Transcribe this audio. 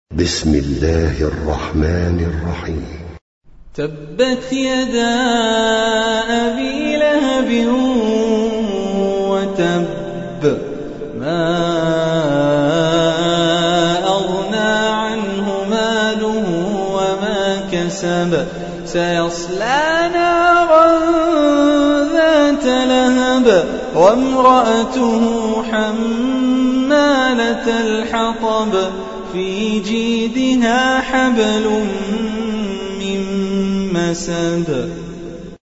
بسم الله الرحمن الرحيم. تبت يدا أبي لهب وتب، ما أغنى عنه ماله وما كسب، سيصلى نارا ذات لهب وامرأته حمالة الحطب في جيدها حبل من مسد.